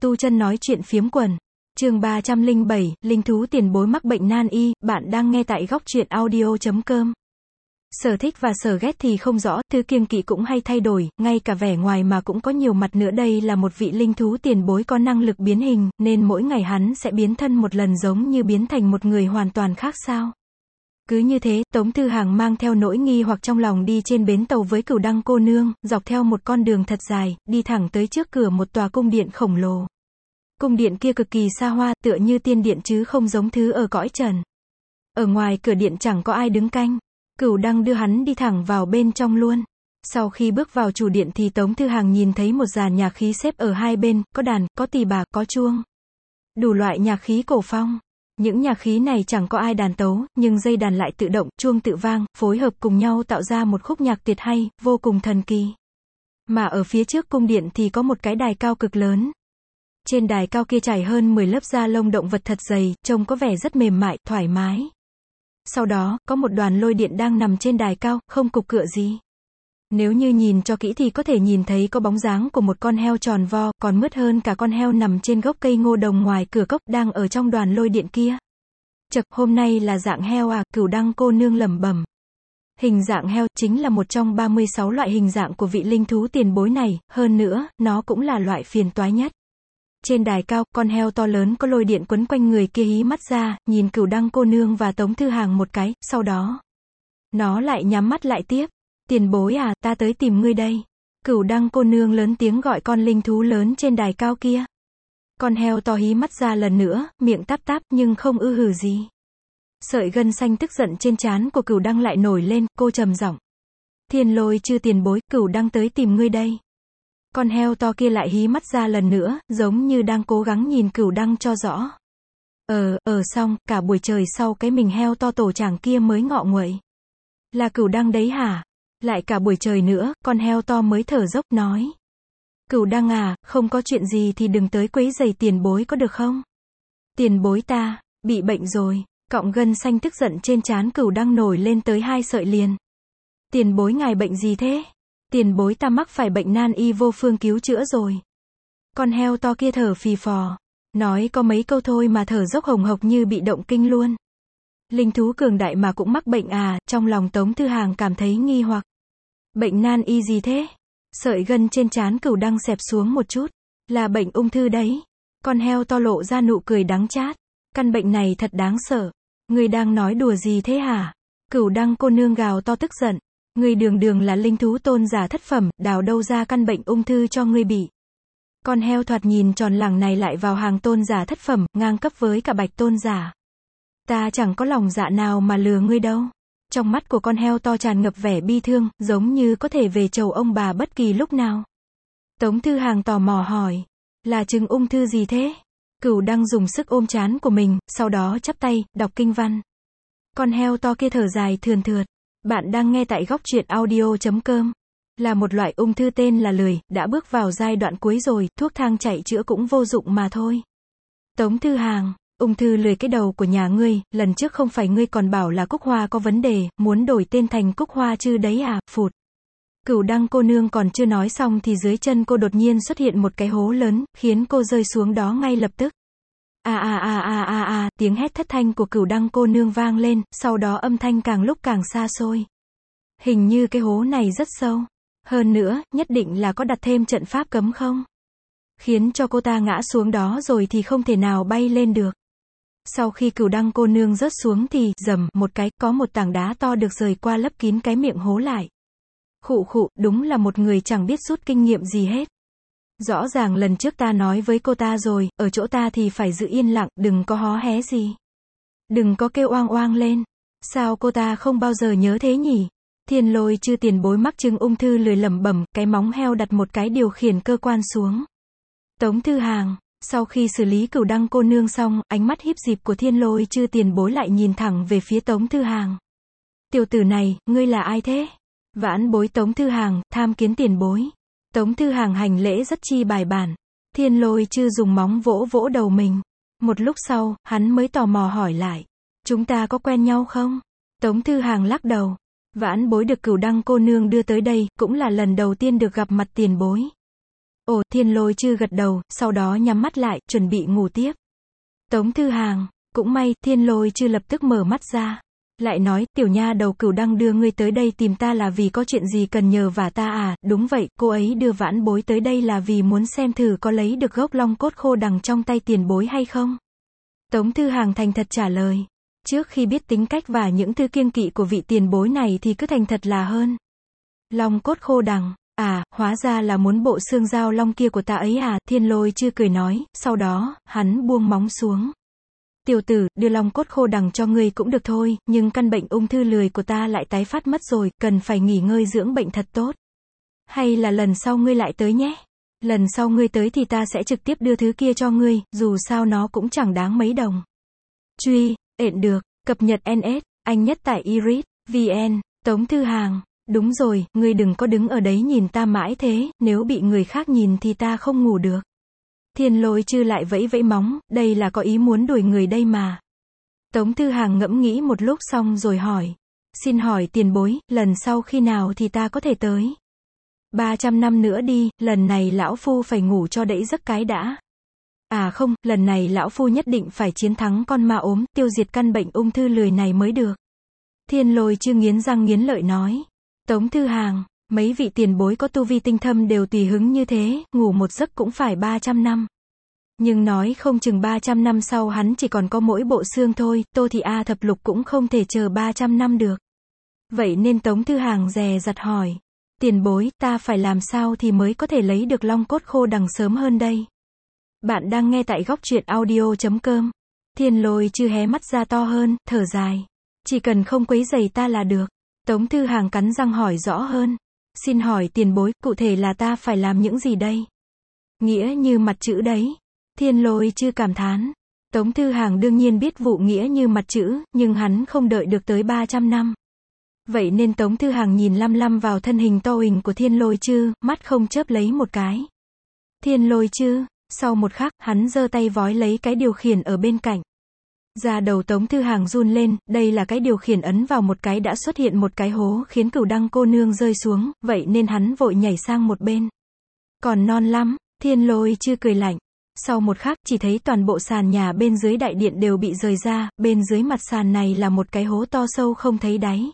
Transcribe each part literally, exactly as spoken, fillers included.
tu chân nói chuyện phiếm quần. Chương ba trăm lẻ bảy, linh thú tiền bối mắc bệnh nan y, bạn đang nghe tại góc truyện audio chấm com. Sở thích và sở ghét thì không rõ, thứ kiêng kỵ cũng hay thay đổi, ngay cả vẻ ngoài mà cũng có nhiều mặt nữa. Đây là một vị linh thú tiền bối có năng lực biến hình, nên mỗi ngày hắn sẽ biến thân một lần giống như biến thành một người hoàn toàn khác sao? Cứ như thế, Tống Thư Hàng mang theo nỗi nghi hoặc trong lòng đi trên bến tàu với Cửu Đăng cô nương, dọc theo một con đường thật dài, đi thẳng tới trước cửa một tòa cung điện khổng lồ. Cung điện kia cực kỳ xa hoa, tựa như tiên điện chứ không giống thứ ở cõi trần. Ở ngoài cửa điện chẳng có ai đứng canh. Cửu Đăng đưa hắn đi thẳng vào bên trong luôn. Sau khi bước vào chủ điện thì Tống Thư Hàng nhìn thấy một dàn nhạc khí xếp ở hai bên, có đàn, có tỳ bà, có chuông. Đủ loại nhạc khí cổ phong. Những nhạc khí này chẳng có ai đàn tấu, nhưng dây đàn lại tự động, chuông tự vang, phối hợp cùng nhau tạo ra một khúc nhạc tuyệt hay, vô cùng thần kỳ. Mà ở phía trước cung điện thì có một cái đài cao cực lớn. Trên đài cao kia trải hơn mười lớp da lông động vật thật dày, trông có vẻ rất mềm mại, thoải mái. Sau đó, có một đoàn lôi điện đang nằm trên đài cao, không cục cựa gì. Nếu như nhìn cho kỹ thì có thể nhìn thấy có bóng dáng của một con heo tròn vo, còn mướt hơn cả con heo nằm trên gốc cây ngô đồng ngoài cửa cốc, đang ở trong đoàn lôi điện kia. Chậc, hôm nay là dạng heo à, Cửu Đăng cô nương lẩm bẩm. Hình dạng heo chính là một trong ba mươi sáu loại hình dạng của vị linh thú tiền bối này, hơn nữa, nó cũng là loại phiền toái nhất. Trên đài cao, con heo to lớn có lôi điện quấn quanh người kia hí mắt ra, nhìn Cửu Đăng cô nương và Tống Thư Hàng một cái, sau đó, nó lại nhắm mắt lại tiếp. Tiền bối à, ta tới tìm ngươi đây. Cửu Đăng cô nương lớn tiếng gọi con linh thú lớn trên đài cao kia. Con heo to hí mắt ra lần nữa, miệng táp táp, nhưng không ư hừ gì. Sợi gân xanh tức giận trên trán của Cửu Đăng lại nổi lên, cô trầm giọng. Thiên Lôi Chư tiền bối, Cửu Đăng tới tìm ngươi đây. Con heo to kia lại hí mắt ra lần nữa, giống như đang cố gắng nhìn Cửu Đăng cho rõ. Ờ, ờ xong, cả buổi trời sau cái mình heo to tổ chảng kia mới ngọ nguậy. Là Cửu Đăng đấy hả? Lại cả buổi trời nữa, con heo to mới thở dốc nói. Cửu Đăng à, không có chuyện gì thì đừng tới quấy rầy tiền bối có được không? Tiền bối ta, bị bệnh rồi, cọng gân xanh tức giận trên trán Cửu Đăng nổi lên tới hai sợi liền. Tiền bối ngài bệnh gì thế? Tiền bối ta mắc phải bệnh nan y vô phương cứu chữa rồi. Con heo to kia thở phì phò. Nói có mấy câu thôi mà thở dốc hồng hộc như bị động kinh luôn. Linh thú cường đại mà cũng mắc bệnh à, trong lòng Tống Thư Hàng cảm thấy nghi hoặc. Bệnh nan y gì thế? Sợi gân trên trán Cửu Đăng xẹp xuống một chút. Là bệnh ung thư đấy. Con heo to lộ ra nụ cười đắng chát. Căn bệnh này thật đáng sợ. Ngươi đang nói đùa gì thế hả? Cửu Đăng cô nương gào to tức giận. Ngươi đường đường là linh thú tôn giả thất phẩm, đào đâu ra căn bệnh ung thư cho ngươi bị. Con heo thoạt nhìn tròn lẳng này lại vào hàng tôn giả thất phẩm, ngang cấp với cả bạch tôn giả. Ta chẳng có lòng dạ nào mà lừa ngươi đâu. Trong mắt của con heo to tràn ngập vẻ bi thương, giống như có thể về chầu ông bà bất kỳ lúc nào. Tống Thư Hàng tò mò hỏi. Là chứng ung thư gì thế? Cửu Đăng dùng sức ôm trán của mình, sau đó chắp tay, đọc kinh văn. Con heo to kia thở dài thườn thượt. Bạn đang nghe tại góc truyện audio chấm com. Là một loại ung thư tên là lười, đã bước vào giai đoạn cuối rồi, thuốc thang chạy chữa cũng vô dụng mà thôi. Tống Thư Hàng, ung thư lười cái đầu của nhà ngươi, lần trước không phải ngươi còn bảo là Cúc Hoa có vấn đề, muốn đổi tên thành Cúc Hoa chứ đấy à, phụt. Cửu Đăng cô nương còn chưa nói xong thì dưới chân cô đột nhiên xuất hiện một cái hố lớn, khiến cô rơi xuống đó ngay lập tức. A a a a a a, tiếng hét thất thanh của Cửu Đăng cô nương vang lên, sau đó âm thanh càng lúc càng xa xôi. Hình như cái hố này rất sâu. Hơn nữa, nhất định là có đặt thêm trận pháp cấm không? Khiến cho cô ta ngã xuống đó rồi thì không thể nào bay lên được. Sau khi Cửu Đăng cô nương rớt xuống thì, rầm, một cái, có một tảng đá to được rời qua lấp kín cái miệng hố lại. Khụ khụ, đúng là một người chẳng biết rút kinh nghiệm gì hết. Rõ ràng lần trước ta nói với cô ta rồi, ở chỗ ta thì phải giữ yên lặng, đừng có hó hé gì. Đừng có kêu oang oang lên. Sao cô ta không bao giờ nhớ thế nhỉ? Thiên Lôi Chư tiền bối mắc chứng ung thư lười lẩm bẩm, cái móng heo đặt một cái điều khiển cơ quan xuống. Tống Thư Hàng, sau khi xử lý Cửu Đăng cô nương xong, ánh mắt híp dịp của Thiên Lôi Chư tiền bối lại nhìn thẳng về phía Tống Thư Hàng. Tiểu tử này, ngươi là ai thế? Vãn bối Tống Thư Hàng, tham kiến tiền bối. Tống Thư Hàng hành lễ rất chi bài bản. Thiên Lôi Chư dùng móng vỗ vỗ đầu mình. Một lúc sau, hắn mới tò mò hỏi lại. Chúng ta có quen nhau không? Tống Thư Hàng lắc đầu. Vãn bối được Cửu Đăng cô nương đưa tới đây, cũng là lần đầu tiên được gặp mặt tiền bối. Ồ, Thiên Lôi Chư gật đầu, sau đó nhắm mắt lại, chuẩn bị ngủ tiếp. Tống Thư Hàng, cũng may, Thiên Lôi Chư lập tức mở mắt ra. Lại nói, tiểu nha đầu Cửu Đăng đưa ngươi tới đây tìm ta là vì có chuyện gì cần nhờ vả ta à, đúng vậy, cô ấy đưa Vãn Bối tới đây là vì muốn xem thử có lấy được gốc long cốt khô đằng trong tay tiền bối hay không. Tống Thư Hàng thành thật trả lời. Trước khi biết tính cách và những thứ kiêng kỵ của vị tiền bối này thì cứ thành thật là hơn. Long cốt khô đằng, à, hóa ra là muốn bộ xương dao long kia của ta ấy à, Thiên Lôi Chư cười nói, sau đó, hắn buông móng xuống. Tiểu tử, đưa long cốt khô đằng cho ngươi cũng được thôi, nhưng căn bệnh ung thư lười của ta lại tái phát mất rồi, cần phải nghỉ ngơi dưỡng bệnh thật tốt. Hay là lần sau ngươi lại tới nhé. Lần sau ngươi tới thì ta sẽ trực tiếp đưa thứ kia cho ngươi, dù sao nó cũng chẳng đáng mấy đồng. Truy, ện được, cập nhật en ét, anh nhất tại iris chấm vn, Tống Thư Hàng, đúng rồi, ngươi đừng có đứng ở đấy nhìn ta mãi thế, nếu bị người khác nhìn thì ta không ngủ được. Thiên Lôi Chư lại vẫy vẫy móng, đây là có ý muốn đuổi người đây mà. Tống Thư Hàng ngẫm nghĩ một lúc xong rồi hỏi. Xin hỏi tiền bối, lần sau khi nào thì ta có thể tới? ba trăm năm nữa đi, lần này lão phu phải ngủ cho đẫy giấc cái đã. À không, lần này lão phu nhất định phải chiến thắng con ma ốm, tiêu diệt căn bệnh ung thư lười này mới được. Thiên Lôi Chư nghiến răng nghiến lợi nói. Tống Thư Hàng, mấy vị tiền bối có tu vi tinh thâm đều tùy hứng như thế, ngủ một giấc cũng phải ba trăm năm. Nhưng nói không chừng ba trăm năm sau hắn chỉ còn có mỗi bộ xương thôi, Tô Thị A Thập Lục cũng không thể chờ ba trăm năm được. Vậy nên Tống Thư Hàng dè dặt hỏi. Tiền bối, ta phải làm sao thì mới có thể lấy được long cốt khô đằng sớm hơn đây? Bạn đang nghe tại góc truyện audio chấm com. Thiên Lôi Chư hé mắt ra to hơn, thở dài. Chỉ cần không quấy rầy ta là được. Tống Thư Hàng cắn răng hỏi rõ hơn. Xin hỏi tiền bối, cụ thể là ta phải làm những gì đây? Nghĩa như mặt chữ đấy. Thiên Lôi Chư cảm thán. Tống Thư Hàng đương nhiên biết vụ nghĩa như mặt chữ, nhưng hắn không đợi được tới ba trăm năm. Vậy nên Tống Thư Hàng nhìn lăm lăm vào thân hình to huỳnh của Thiên Lôi Chư, mắt không chớp lấy một cái. Thiên Lôi Chư, sau một khắc, hắn giơ tay vói lấy cái điều khiển ở bên cạnh. Da đầu Tống Thư Hàng run lên, đây là cái điều khiển ấn vào một cái đã xuất hiện một cái hố khiến Cửu Đăng cô nương rơi xuống, vậy nên hắn vội nhảy sang một bên. Còn non lắm, Thiên Lôi Chư cười lạnh. Sau một khắc, chỉ thấy toàn bộ sàn nhà bên dưới đại điện đều bị rời ra, bên dưới mặt sàn này là một cái hố to sâu không thấy đáy.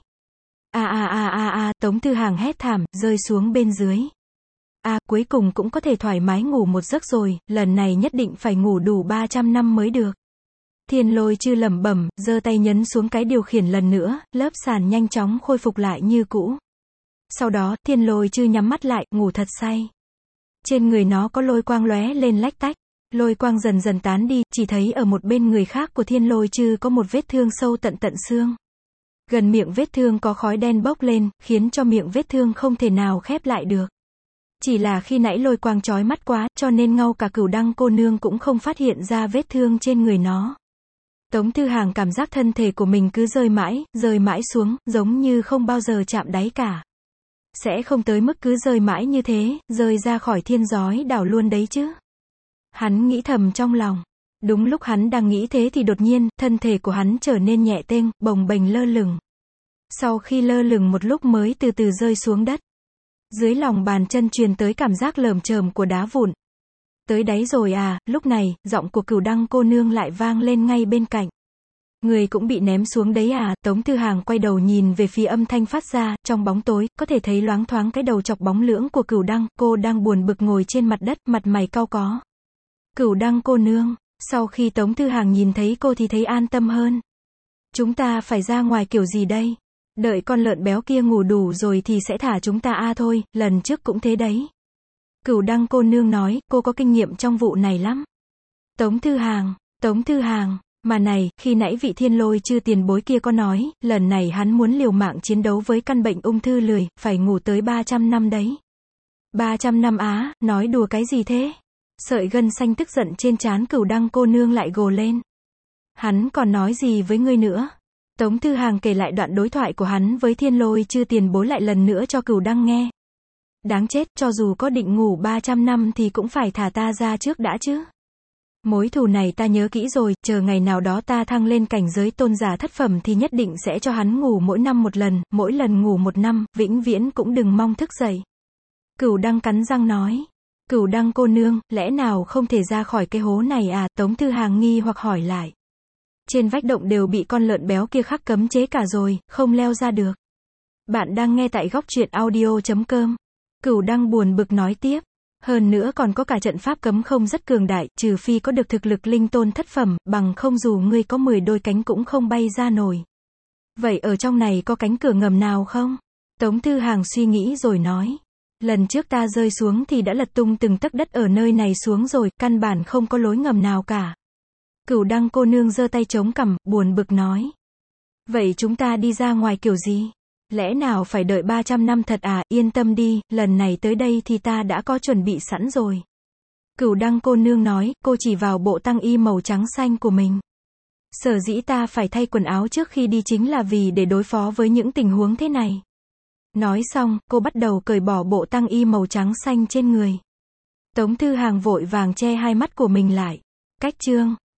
A a a a a, Tống Thư Hàng hét thảm, rơi xuống bên dưới. A, à, cuối cùng cũng có thể thoải mái ngủ một giấc rồi, lần này nhất định phải ngủ đủ ba trăm năm mới được. Thiên Lôi Chư lẩm bẩm, giơ tay nhấn xuống cái điều khiển lần nữa, lớp sàn nhanh chóng khôi phục lại như cũ. Sau đó, Thiên Lôi Chư nhắm mắt lại, ngủ thật say. Trên người nó có lôi quang lóe lên lách tách. Lôi quang dần dần tán đi, chỉ thấy ở một bên người khác của Thiên Lôi Chư có một vết thương sâu tận tận xương. Gần miệng vết thương có khói đen bốc lên, khiến cho miệng vết thương không thể nào khép lại được. Chỉ là khi nãy lôi quang chói mắt quá, cho nên ngay cả Cửu Đăng cô nương cũng không phát hiện ra vết thương trên người nó. Tống Thư Hàng cảm giác thân thể của mình cứ rơi mãi, rơi mãi xuống, giống như không bao giờ chạm đáy cả. Sẽ không tới mức cứ rơi mãi như thế, rơi ra khỏi thiên giói đảo luôn đấy chứ. Hắn nghĩ thầm trong lòng. Đúng lúc hắn đang nghĩ thế thì đột nhiên, thân thể của hắn trở nên nhẹ tênh, bồng bềnh lơ lửng. Sau khi lơ lửng một lúc mới từ từ rơi xuống đất. Dưới lòng bàn chân truyền tới cảm giác lởm chởm của đá vụn. Tới đáy rồi à, lúc này, giọng của Cửu Đăng cô nương lại vang lên ngay bên cạnh. Người cũng bị ném xuống đấy à, Tống Thư Hàng quay đầu nhìn về phía âm thanh phát ra, trong bóng tối, có thể thấy loáng thoáng cái đầu chọc bóng lưỡng của Cửu Đăng, cô đang buồn bực ngồi trên mặt đất, mặt mày cau có. Cửu Đăng cô nương, sau khi Tống Thư Hàng nhìn thấy cô thì thấy an tâm hơn. Chúng ta phải ra ngoài kiểu gì đây? Đợi con lợn béo kia ngủ đủ rồi thì sẽ thả chúng ta a thôi, lần trước cũng thế đấy. Cửu Đăng cô nương nói, cô có kinh nghiệm trong vụ này lắm. Tống Thư Hàng, Tống Thư Hàng, mà này, khi nãy vị Thiên Lôi Chư tiền bối kia có nói, lần này hắn muốn liều mạng chiến đấu với căn bệnh ung thư lười, phải ngủ tới ba trăm năm đấy. ba trăm năm á, nói đùa cái gì thế? Sợi gân xanh tức giận trên trán Cửu Đăng cô nương lại gồ lên. Hắn còn nói gì với ngươi nữa? Tống Thư Hàng kể lại đoạn đối thoại của hắn với Thiên Lôi Chư tiền bối lại lần nữa cho Cửu Đăng nghe. Đáng chết, cho dù có định ngủ ba trăm năm thì cũng phải thả ta ra trước đã chứ. Mối thù này ta nhớ kỹ rồi, chờ ngày nào đó ta thăng lên cảnh giới tôn giả thất phẩm thì nhất định sẽ cho hắn ngủ mỗi năm một lần, mỗi lần ngủ một năm, vĩnh viễn cũng đừng mong thức dậy. Cửu Đăng cắn răng nói. Cửu Đăng cô nương, lẽ nào không thể ra khỏi cái hố này à? Tống Thư Hàng nghi hoặc hỏi lại. Trên vách động đều bị con lợn béo kia khắc cấm chế cả rồi, không leo ra được. Bạn đang nghe tại góc truyện audio chấm com. Cửu Đăng buồn bực nói tiếp. Hơn nữa còn có cả trận pháp cấm không rất cường đại, trừ phi có được thực lực linh tôn thất phẩm, bằng không dù ngươi có mười đôi cánh cũng không bay ra nổi. Vậy ở trong này có cánh cửa ngầm nào không? Tống Thư Hàng suy nghĩ rồi nói. Lần trước ta rơi xuống thì đã lật tung từng tấc đất ở nơi này xuống rồi, căn bản không có lối ngầm nào cả. Cửu Đăng cô nương giơ tay chống cằm, buồn bực nói. Vậy chúng ta đi ra ngoài kiểu gì? Lẽ nào phải đợi ba trăm năm thật à? Yên tâm đi, lần này tới đây thì ta đã có chuẩn bị sẵn rồi. Cửu Đăng cô nương nói, cô chỉ vào bộ tăng y màu trắng xanh của mình. Sở dĩ ta phải thay quần áo trước khi đi chính là vì để đối phó với những tình huống thế này. Nói xong, cô bắt đầu cởi bỏ bộ tăng y màu trắng xanh trên người. Tống Thư Hàng vội vàng che hai mắt của mình lại. Cách chương